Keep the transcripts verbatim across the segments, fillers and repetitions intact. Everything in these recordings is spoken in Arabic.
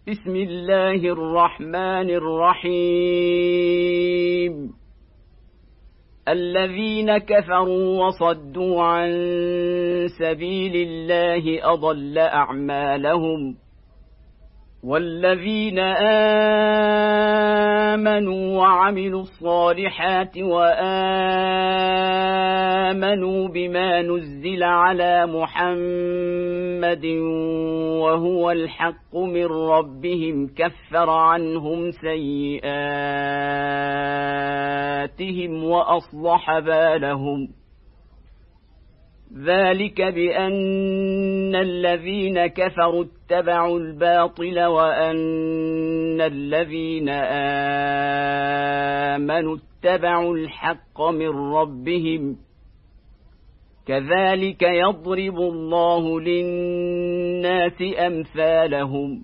بسم الله الرحمن الرحيم الذين كفروا وصدوا عن سبيل الله أضل أعمالهم والذين آمنوا وعملوا الصالحات وآمنوا بما نزل على محمد وهو الحق من ربهم كفر عنهم سيئاتهم وأصلح بالهم ذلك بأن الذين كفروا اتبعوا الباطل وأن الذين آمنوا اتبعوا الحق من ربهم كذلك يضرب الله للناس أمثالهم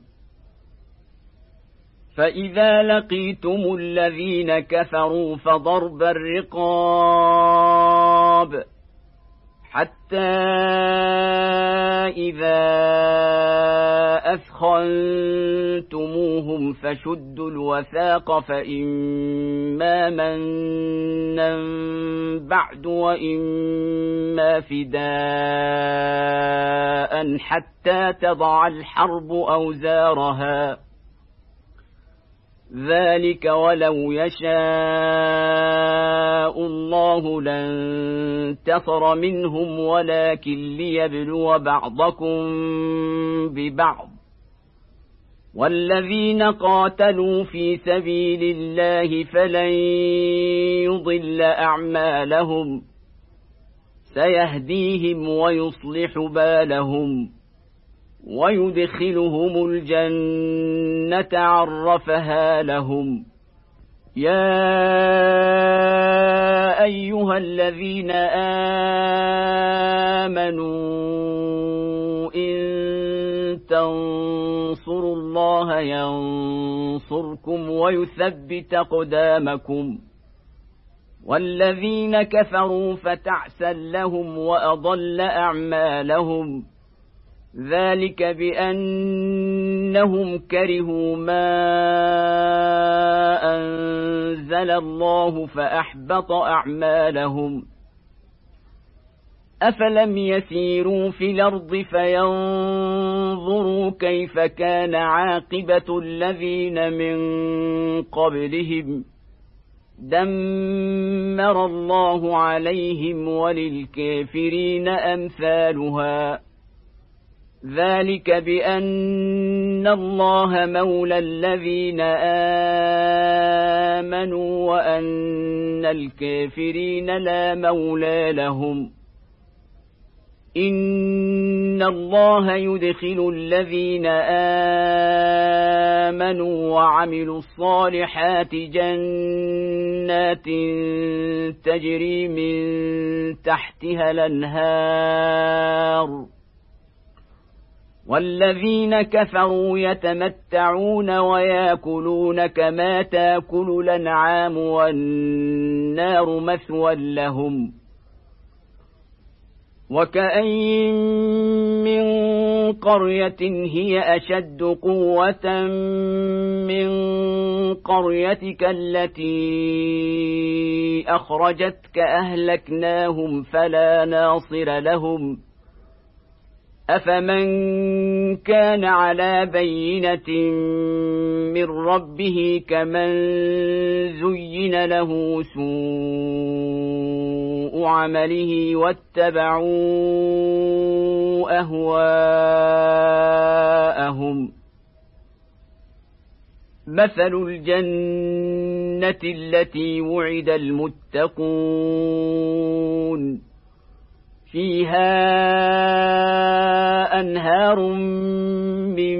فإذا لقيتم الذين كفروا فضرب الرقاب حتى إذا أثخنتموهم فشدوا الوثاق فإما منا بعد وإما فداء حتى تضع الحرب أوزارها ذلك ولو يشاء الله لانتصر منهم ولكن ليبلو بعضكم ببعض والذين قاتلوا في سبيل الله فلن يضل أعمالهم سيهديهم ويصلح بالهم ويدخلهم الجنة عرفها لهم يا أيها الذين آمنوا إن تنصروا الله ينصركم ويثبت أقدامكم والذين كفروا فتعسا لهم وأضل أعمالهم ذلك بأنهم كرهوا ما أنزل الله فأحبط أعمالهم أفلم يسيروا في الأرض فينظروا كيف كان عاقبة الذين من قبلهم دمر الله عليهم وللكافرين أمثالها ذلك بأن الله مولى الذين آمنوا وأن الكافرين لا مولى لهم إن الله يدخل الذين آمنوا وعملوا الصالحات جنات تجري من تحتها الأنهار والذين كفروا يتمتعون ويأكلون كما تأكل الأنعام والنار مثوى لهم وكأين من قرية هي أشد قوة من قريتك التي أخرجتك أهلكناهم فلا ناصر لهم أفمن كان على بينة من ربه كمن زين له سوء عمله واتبعوا أهواءهم مثل الجنة التي وعد المتقون فيها أنهار من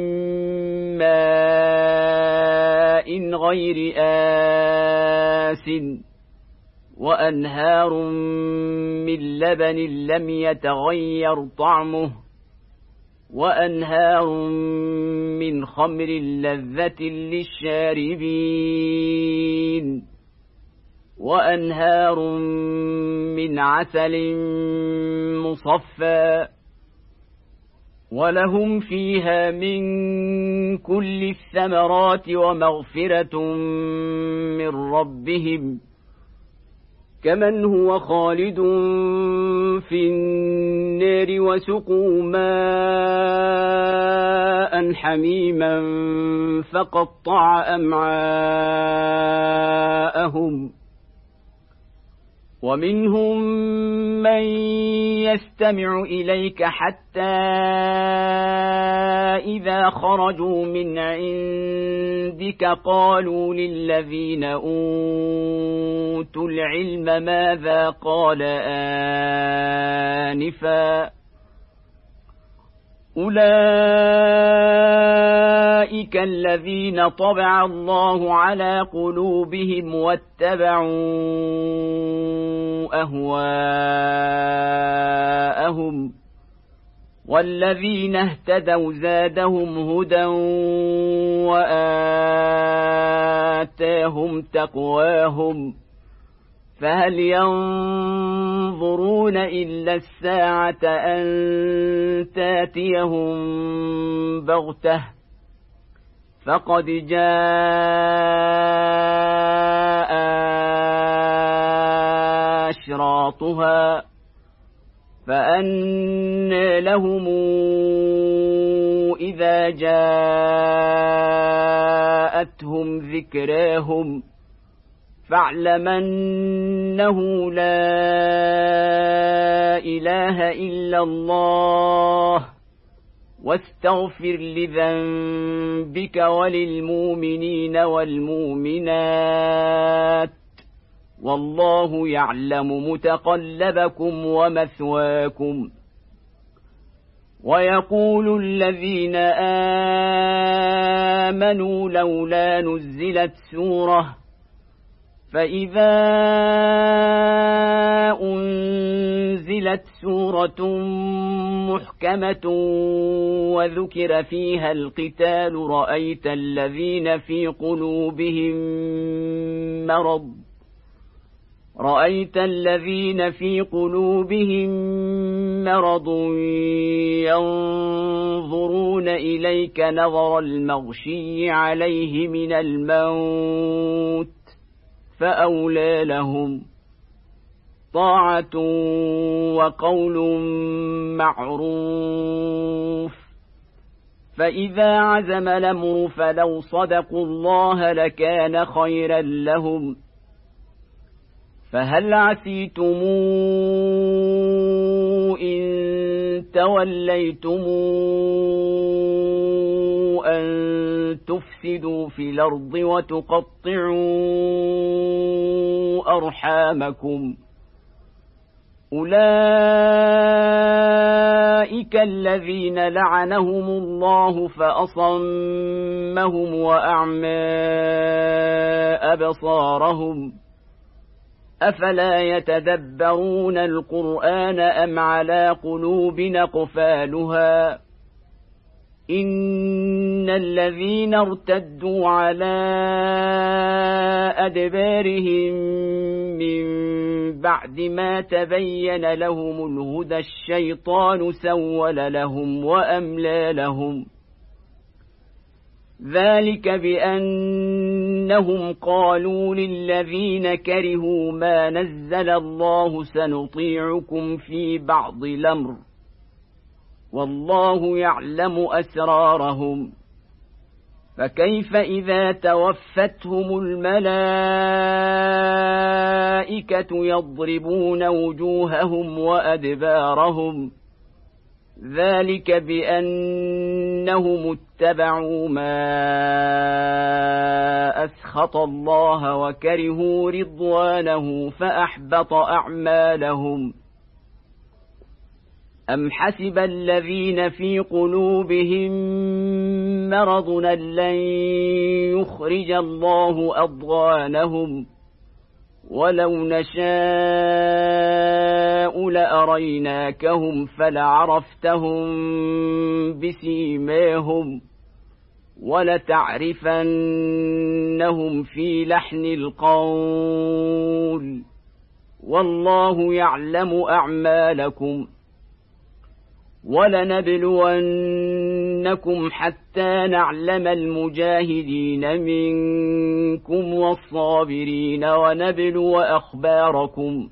ماء غير آسٍ وأنهار من لبن لم يتغير طعمه وأنهار من خمر لذة للشاربين وأنهار من عسل مصفى ولهم فيها من كل الثمرات ومغفرة من ربهم كمن هو خالد في النار وسقوا ماء حميما فقطع أمعاءهم ومنهم من يستمع إليك حتى إذا خرجوا من عندك قالوا للذين أوتوا العلم ماذا قال آنفا أولئك الذين طبع الله على قلوبهم واتبعوا أهواءهم والذين اهتدوا زادهم هدى وآتاهم تقواهم فهل ينظرون إلا الساعة أن تاتيهم بغتة فقد جاء أشراطها فأنى لهم إذا جاءتهم ذكراهم فاعلم أنه لا إله إلا الله واستغفر لذنبك وللمؤمنين والمؤمنات والله يعلم متقلبكم ومثواكم ويقول الذين آمنوا لولا نزلت سورة فإذا أنزلت سورة محكمة وذكر فيها القتال رأيت الذين في قلوبهم مرض رأيت الذين في قلوبهم مرض ينظرون إليك نظر المغشي عليه من الموت فأولى لهم طاعة وقول معروف فإذا عزم الأمر فلو صدقوا الله لكان خيرا لهم فهل عسيتم إن توليتم أن تفسدوا في الأرض وتقطعوا أرحامكم أولئك الذين لعنهم الله فأصمهم وأعمى أبصارهم أفلا يتدبرون القرآن أم على قلوب أقفالها إن الذين ارتدوا على أدبارهم من بعد ما تبين لهم الهدى الشيطان سول لهم وأملى لهم ذلك بأنهم قالوا للذين كرهوا ما نزل الله سنطيعكم في بعض الأمر والله يعلم أسرارهم فكيف إذا توفتهم الملائكة يضربون وجوههم وأدبارهم ذلك بأنهم اتبعوا ما أسخط الله وكرهوا رضوانه فأحبط أعمالهم أم حسب الذين في قلوبهم مرض لن يخرج الله أضغانهم ولو نشاء لأريناكهم فلعرفتهم بسيماهم ولتعرفنهم في لحن القول والله يعلم أعمالكم ولنبلونكم حتى نعلم المجاهدين منكم والصابرين ونبلو أخباركم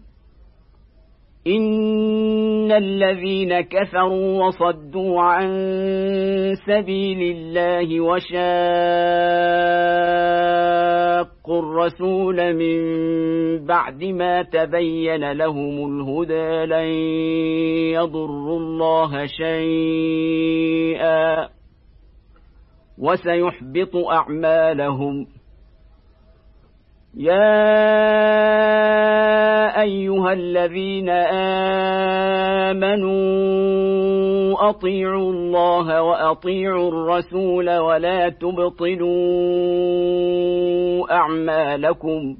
إن الذين كفروا وصدوا عن سبيل الله وشاقوا الرسول من بعد ما تبين لهم الهدى لن يضروا الله شيئا وسيحبط أعمالهم. يا أيها الذين آمنوا أطيعوا الله وأطيعوا الرسول ولا تبطلوا أعمالكم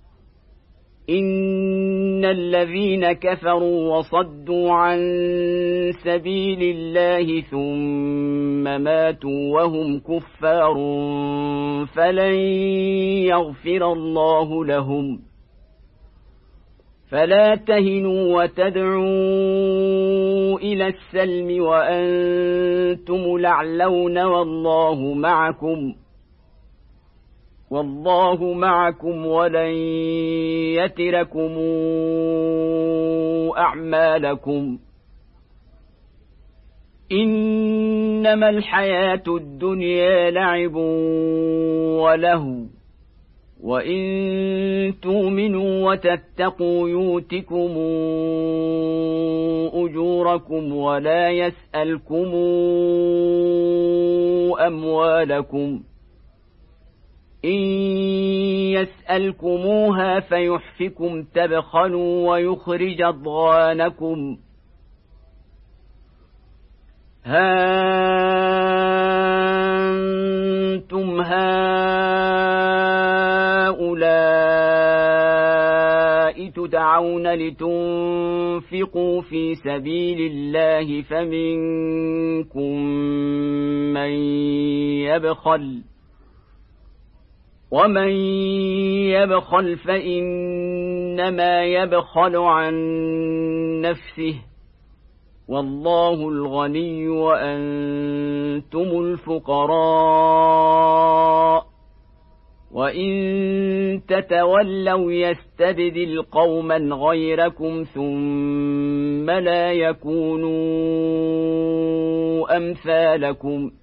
إن الذين كفروا وصدوا عن سبيل الله ثم ماتوا وهم كفار فلن يغفر الله لهم. فلا تهنوا وتدعوا إلى السلم وأنتم الأعلون والله معكم والله معكم ولن يتركم أعمالكم. إنما الحياة الدنيا لعب ولهو وإن تؤمنوا وتتقوا يؤتكم أجوركم ولا يسألكم أموالكم إن يسألكموها فيحفكم تبخلوا ويخرج أضغانكم. ها أنتم هؤلاء تدعون لتنفقوا في سبيل الله فمنكم من يبخل ومن يبخل فإنما يبخل عن نفسه والله الغني وأنتم الفقراء وإن تتولوا يستبدل قوما غيركم ثم لا يكونوا أمثالكم.